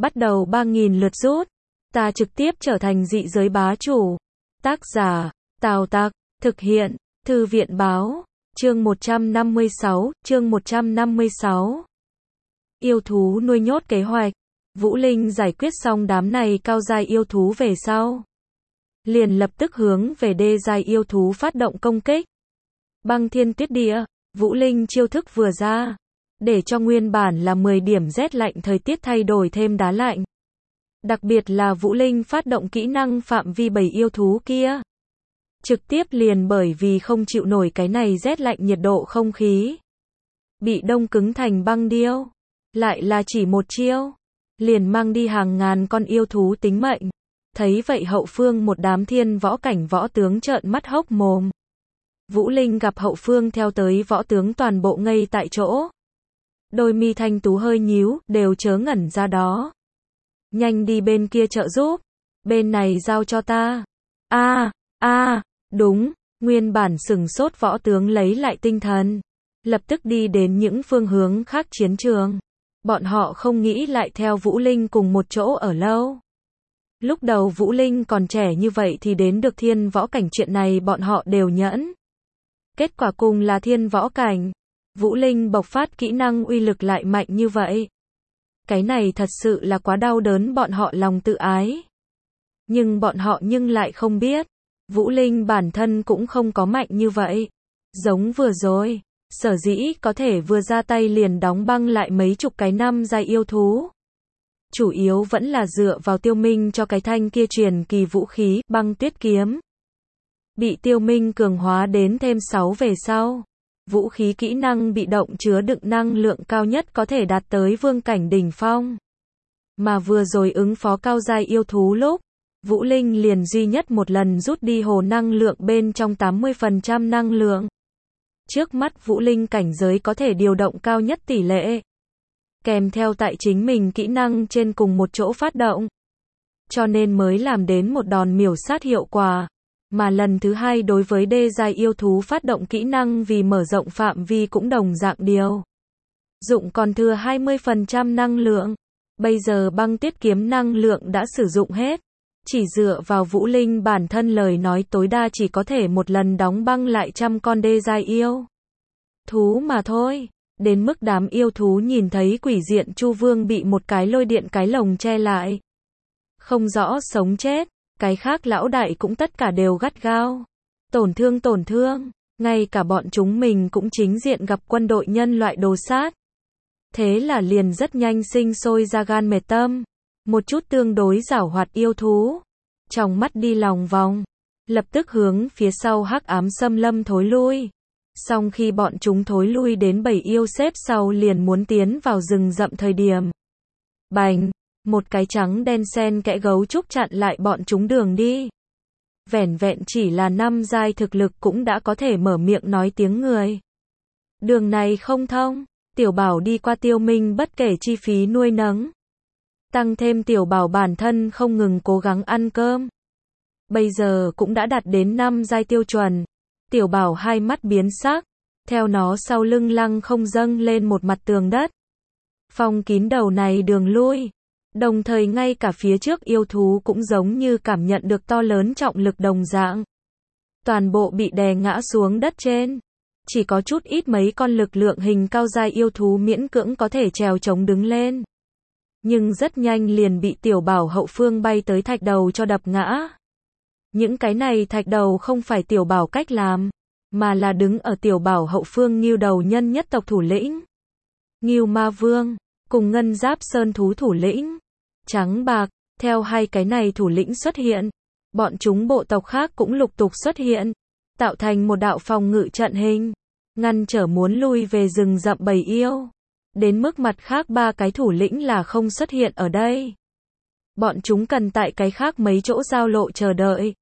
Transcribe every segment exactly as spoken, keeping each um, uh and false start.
bắt đầu ba nghìn lượt rút. Ta trực tiếp trở thành dị giới bá chủ. Tác giả, Tào Tặc, thực hiện, Thư viện báo, chương một trăm năm mươi sáu, chương một trăm năm mươi sáu. Yêu thú nuôi nhốt kế hoạch. Vũ Linh giải quyết xong đám này cao giai yêu thú về sau, liền lập tức hướng về đê giai yêu thú phát động công kích. Băng thiên tuyết địa, Vũ Linh chiêu thức vừa ra, để cho nguyên bản là mười điểm rét lạnh thời tiết thay đổi thêm đá lạnh. Đặc biệt là Vũ Linh phát động kỹ năng phạm vi bảy yêu thú kia, trực tiếp liền bởi vì không chịu nổi cái này rét lạnh nhiệt độ không khí, bị đông cứng thành băng điêu. Lại là chỉ một chiêu, liền mang đi hàng ngàn con yêu thú tính mệnh. Thấy vậy hậu phương một đám thiên võ cảnh võ tướng trợn mắt hốc mồm. Vũ Linh gặp hậu phương theo tới võ tướng toàn bộ ngây tại chỗ. Đôi mi thanh tú hơi nhíu, đều chớ ngẩn ra đó. Nhanh đi bên kia trợ giúp, bên này giao cho ta. A, a, đúng, nguyên bản sừng sốt võ tướng lấy lại tinh thần, lập tức đi đến những phương hướng khác chiến trường. Bọn họ không nghĩ lại theo Vũ Linh cùng một chỗ ở lâu. Lúc đầu Vũ Linh còn trẻ như vậy thì đến được thiên võ cảnh, chuyện này bọn họ đều nhẫn. Kết quả cùng là thiên võ cảnh, Vũ Linh bộc phát kỹ năng uy lực lại mạnh như vậy. Cái này thật sự là quá đau đớn bọn họ lòng tự ái. Nhưng bọn họ nhưng lại không biết, Vũ Linh bản thân cũng không có mạnh như vậy. Giống vừa rồi, sở dĩ có thể vừa ra tay liền đóng băng lại mấy chục cái năm giai yêu thú, chủ yếu vẫn là dựa vào Tiêu Minh cho cái thanh kia truyền kỳ vũ khí, băng tuyết kiếm. Bị Tiêu Minh cường hóa đến thêm sáu về sau, vũ khí kỹ năng bị động chứa đựng năng lượng cao nhất có thể đạt tới vương cảnh đỉnh phong. Mà vừa rồi ứng phó cao giai yêu thú lúc, Vũ Linh liền duy nhất một lần rút đi hồ năng lượng bên trong tám mươi phần trăm năng lượng. Trước mắt Vũ Linh cảnh giới có thể điều động cao nhất tỷ lệ, kèm theo tại chính mình kỹ năng trên cùng một chỗ phát động, cho nên mới làm đến một đòn miểu sát hiệu quả. Mà lần thứ hai đối với đê giai yêu thú phát động kỹ năng vì mở rộng phạm vi cũng đồng dạng điều dụng còn thừa hai mươi phần trăm năng lượng. Bây giờ băng tuyết kiếm năng lượng đã sử dụng hết, chỉ dựa vào Vũ Linh bản thân lời nói tối đa chỉ có thể một lần đóng băng lại trăm con đê giai yêu thú mà thôi. Đến mức đám yêu thú nhìn thấy quỷ diện Chu Vương bị một cái lôi điện cái lồng che lại, không rõ sống chết, cái khác lão đại cũng tất cả đều gắt gao tổn thương tổn thương, ngay cả bọn chúng mình cũng chính diện gặp quân đội nhân loại đồ sát. Thế là liền rất nhanh sinh sôi ra gan mệt tâm. Một chút tương đối giảo hoạt yêu thú, trong mắt đi lòng vòng, lập tức hướng phía sau hắc ám xâm lâm thối lui. Xong khi bọn chúng thối lui đến bảy yêu xếp sau liền muốn tiến vào rừng rậm thời điểm, bành, một cái trắng đen xen kẽ gấu trúc chặn lại bọn chúng đường đi. Vẻn vẹn chỉ là năm giai thực lực cũng đã có thể mở miệng nói tiếng người. Đường này không thông, Tiểu Bảo đi qua Tiêu Minh bất kể chi phí nuôi nấng, tăng thêm Tiểu Bảo bản thân không ngừng cố gắng ăn cơm, bây giờ cũng đã đạt đến năm giai tiêu chuẩn. Tiểu Bảo hai mắt biến sắc, theo nó sau lưng lăng không dâng lên một mặt tường đất, phong kín đầu này đường lui. Đồng thời ngay cả phía trước yêu thú cũng giống như cảm nhận được to lớn trọng lực đồng dạng, toàn bộ bị đè ngã xuống đất trên. Chỉ có chút ít mấy con lực lượng hình cao giai yêu thú miễn cưỡng có thể trèo chống đứng lên, nhưng rất nhanh liền bị Tiểu Bảo hậu phương bay tới thạch đầu cho đập ngã. Những cái này thạch đầu không phải Tiểu Bảo cách làm, mà là đứng ở Tiểu Bảo hậu phương Ngưu đầu nhân nhất tộc thủ lĩnh, Ngưu Ma Vương, cùng Ngân Giáp Sơn thú thủ lĩnh, Trắng Bạc. Theo hai cái này thủ lĩnh xuất hiện, bọn chúng bộ tộc khác cũng lục tục xuất hiện, tạo thành một đạo phòng ngự trận hình, ngăn trở muốn lui về rừng rậm bầy yêu. Đến mức mặt khác ba cái thủ lĩnh là không xuất hiện ở đây. Bọn chúng cần tại cái khác mấy chỗ giao lộ chờ đợi,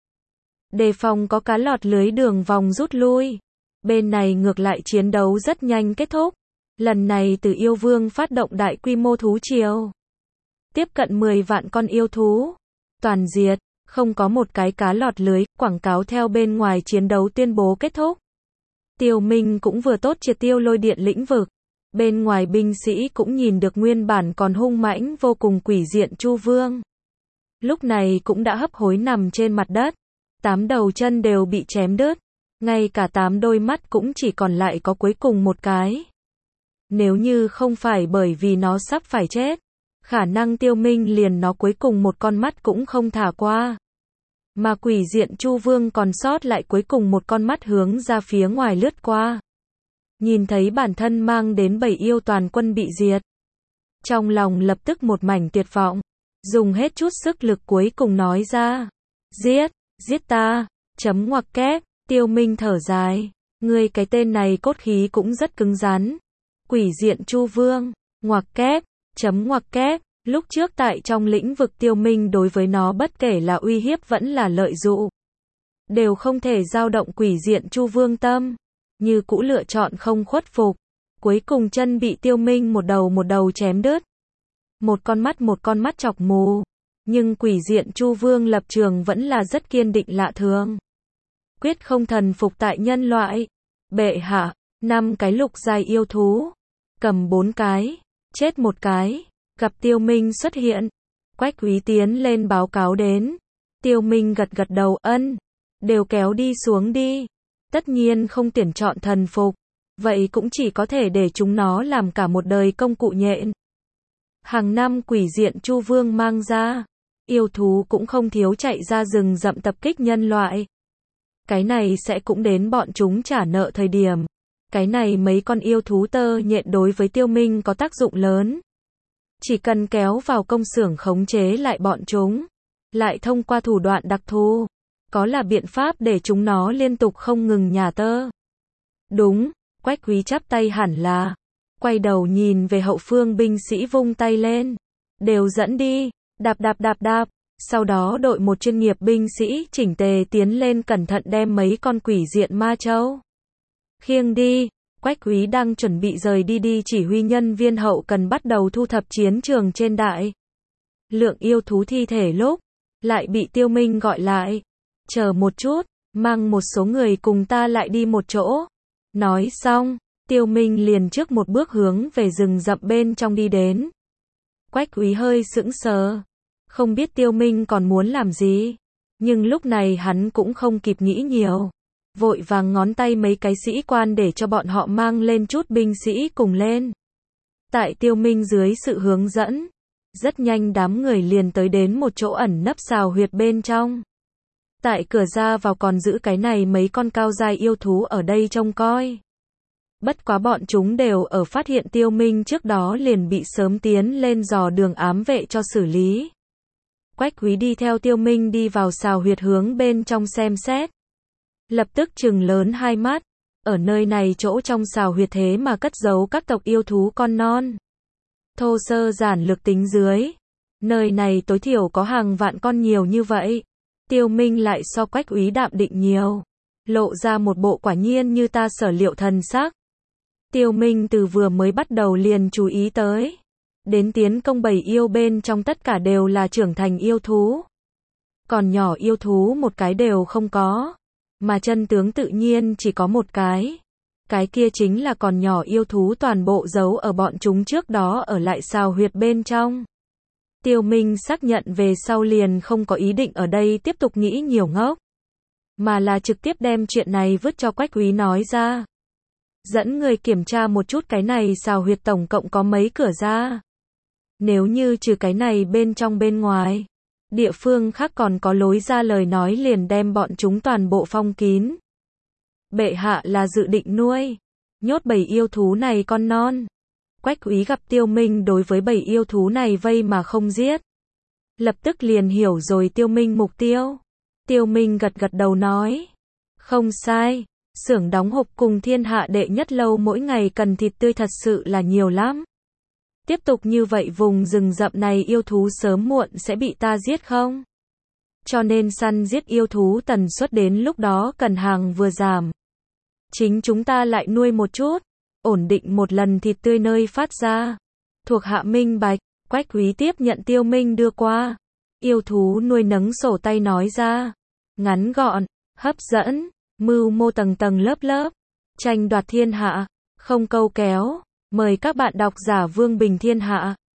đề phòng có cá lọt lưới đường vòng rút lui. Bên này ngược lại chiến đấu rất nhanh kết thúc. Lần này từ yêu vương phát động đại quy mô thú triều, tiếp cận mười vạn con yêu thú, toàn diệt, không có một cái cá lọt lưới. Quảng cáo theo bên ngoài chiến đấu tuyên bố kết thúc. Tiêu Minh cũng vừa tốt triệt tiêu lôi điện lĩnh vực, Bên ngoài binh sĩ cũng nhìn được nguyên bản còn hung mãnh vô cùng quỷ diện Chu Vương. Lúc này cũng đã hấp hối nằm trên mặt đất, tám đầu chân đều bị chém đứt, ngay cả tám đôi mắt cũng chỉ còn lại có cuối cùng một cái. Nếu như không phải bởi vì nó sắp phải chết, khả năng Tiêu Minh liền nó cuối cùng một con mắt cũng không thả qua. Mà quỷ diện Chu Vương còn sót lại cuối cùng một con mắt hướng ra phía ngoài lướt qua. Nhìn thấy bản thân mang đến bảy yêu toàn quân bị diệt. Trong lòng lập tức một mảnh tuyệt vọng. Dùng hết chút sức lực cuối cùng nói ra. Giết, giết ta, chấm ngoặc kép, Tiêu Minh thở dài. Ngươi cái tên này cốt khí cũng rất cứng rắn. Quỷ diện Chu Vương, ngoặc kép, chấm ngoặc kép. Lúc trước tại trong lĩnh vực Tiêu Minh đối với nó bất kể là uy hiếp vẫn là lợi dụ. Đều không thể dao động quỷ diện Chu Vương tâm. Như cũ lựa chọn không khuất phục. Cuối cùng chân bị Tiêu Minh một đầu một đầu chém đứt. Một con mắt một con mắt chọc mù. Nhưng quỷ diện Chu Vương lập trường vẫn là rất kiên định lạ thường. Quyết không thần phục tại nhân loại. Bệ hạ, năm cái lục giai yêu thú. Cầm bốn cái, chết một cái. Gặp Tiêu Minh xuất hiện. Quách Úy tiến lên báo cáo đến. Tiêu Minh gật gật đầu ân. Đều kéo đi xuống đi. Tất nhiên không tuyển chọn thần phục. Vậy cũng chỉ có thể để chúng nó làm cả một đời công cụ nhện. Hàng năm quỷ diện Chu Vương mang ra. Yêu thú cũng không thiếu chạy ra rừng rậm tập kích nhân loại. Cái này sẽ cũng đến bọn chúng trả nợ thời điểm. Cái này mấy con yêu thú tơ nhện đối với Tiêu Minh có tác dụng lớn. Chỉ cần kéo vào công xưởng khống chế lại bọn chúng. Lại thông qua thủ đoạn đặc thù. Có là biện pháp để chúng nó liên tục không ngừng nhả tơ. Đúng, Quách Úy chắp tay hẳn là. Quay đầu nhìn về hậu phương binh sĩ vung tay lên. Đều dẫn đi, đạp đạp đạp đạp. Sau đó đội một chuyên nghiệp binh sĩ chỉnh tề tiến lên cẩn thận đem mấy con quỷ diện ma châu. Khiêng đi, Quách Úy đang chuẩn bị rời đi đi chỉ huy nhân viên hậu cần bắt đầu thu thập chiến trường trên đại. Lượng yêu thú thi thể lúc, lại bị Tiêu Minh gọi lại. Chờ một chút, mang một số người cùng ta lại đi một chỗ. Nói xong, Tiêu Minh liền trước một bước hướng về rừng rậm bên trong đi đến. Quách Úy hơi sững sờ, không biết Tiêu Minh còn muốn làm gì. Nhưng lúc này hắn cũng không kịp nghĩ nhiều. Vội vàng ngón tay mấy cái sĩ quan để cho bọn họ mang lên chút binh sĩ cùng lên. Tại Tiêu Minh dưới sự hướng dẫn, rất nhanh đám người liền tới đến một chỗ ẩn nấp xào huyệt bên trong. Tại cửa ra vào còn giữ cái này mấy con cao giai yêu thú ở đây trông coi. Bất quá bọn chúng đều ở phát hiện Tiêu Minh trước đó liền bị sớm tiến lên dò đường ám vệ cho xử lý. Quách Úy đi theo Tiêu Minh đi vào xào huyệt hướng bên trong xem xét. Lập tức trừng lớn hai mắt. Ở nơi này chỗ trong xào huyệt thế mà cất giấu các tộc yêu thú con non. Thô sơ giản lược tính dưới. Nơi này tối thiểu có hàng vạn con nhiều như vậy. Tiêu Minh lại so Quách Úy đạm định nhiều. Lộ ra một bộ quả nhiên như ta sở liệu thần sắc. Tiêu Minh từ vừa mới bắt đầu liền chú ý tới. Đến tiến công bầy yêu bên trong tất cả đều là trưởng thành yêu thú. Còn nhỏ yêu thú một cái đều không có. Mà chân tướng tự nhiên chỉ có một cái. Cái kia chính là còn nhỏ yêu thú toàn bộ giấu ở bọn chúng trước đó ở lại xào huyệt bên trong. Tiêu Minh xác nhận về sau liền không có ý định ở đây tiếp tục nghĩ nhiều ngốc. Mà là trực tiếp đem chuyện này vứt cho Quách Úy nói ra. Dẫn người kiểm tra một chút cái này xào huyệt tổng cộng có mấy cửa ra. Nếu như trừ cái này bên trong bên ngoài, địa phương khác còn có lối ra lời nói liền đem bọn chúng toàn bộ phong kín. Bệ hạ là dự định nuôi, nhốt bầy yêu thú này con non. Quách Úy gặp Tiêu Minh đối với bầy yêu thú này vây mà không giết. Lập tức liền hiểu rồi Tiêu Minh mục tiêu. Tiêu Minh gật gật đầu nói. Không sai, xưởng đóng hộp cùng thiên hạ đệ nhất lâu mỗi ngày cần thịt tươi thật sự là nhiều lắm. Tiếp tục như vậy vùng rừng rậm này yêu thú sớm muộn sẽ bị ta giết không? Cho nên săn giết yêu thú tần suất đến lúc đó cần hàng vừa giảm. Chính chúng ta lại nuôi một chút, ổn định một lần thịt tươi nơi phát ra. Thuộc hạ minh bạch, Quách Úy tiếp nhận Tiêu Minh đưa qua. Yêu thú nuôi nấng sổ tay nói ra. Ngắn gọn, hấp dẫn, mưu mô tầng tầng lớp lớp. Tranh đoạt thiên hạ, không câu kéo. Mời các bạn đọc giả Vương Bình Thiên Hạ